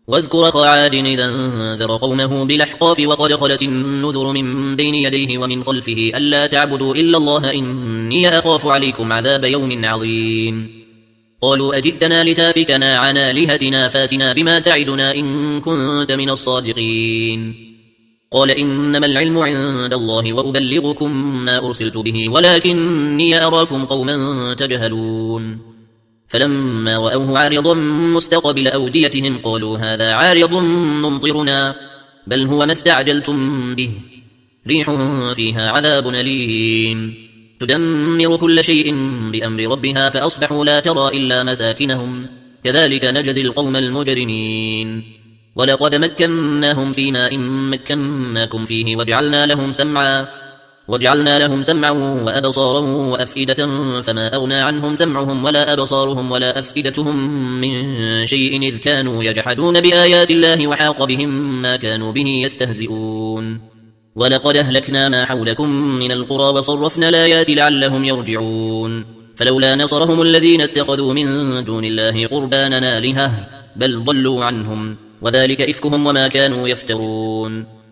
واذكر أخا عاد إذا أنذر قومه بالأحقاف وقد خلت النذر من بين يديه ومن خلفه ألا تعبدوا إلا الله إني أخاف عليكم عذاب يوم عظيم. قالوا أجئتنا لتافكنا عن آلهتنا فاتنا بما تعدنا إن كنت من الصادقين. قال إنما العلم عند الله وأبلغكم ما أرسلت به ولكني أراكم قوما تجهلون. فلما رأوه عارضا مستقبل أوديتهم قالوا هذا عارض ممطرنا بل هو ما استعجلتم به ريح فيها عذاب أليم تدمر كل شيء بأمر ربها فأصبحوا لا ترى إلا مساكنهم كذلك نجزي القوم المجرمين. ولقد مكناهم في ماء مكناكم فيه وجعلنا لهم سمعا وأبصارا وأفئدة فما أغنى عنهم سمعهم ولا أبصارهم ولا أفئدتهم من شيء إذ كانوا يجحدون بآيات الله وحاق بهم ما كانوا به يستهزئون. ولقد أهلكنا ما حولكم من القرى وصرفنا الآيات لعلهم يرجعون. فلولا نصرهم الذين اتخذوا من دون الله قربانا آلهة بل ضلوا عنهم وذلك إفكهم وما كانوا يفترون.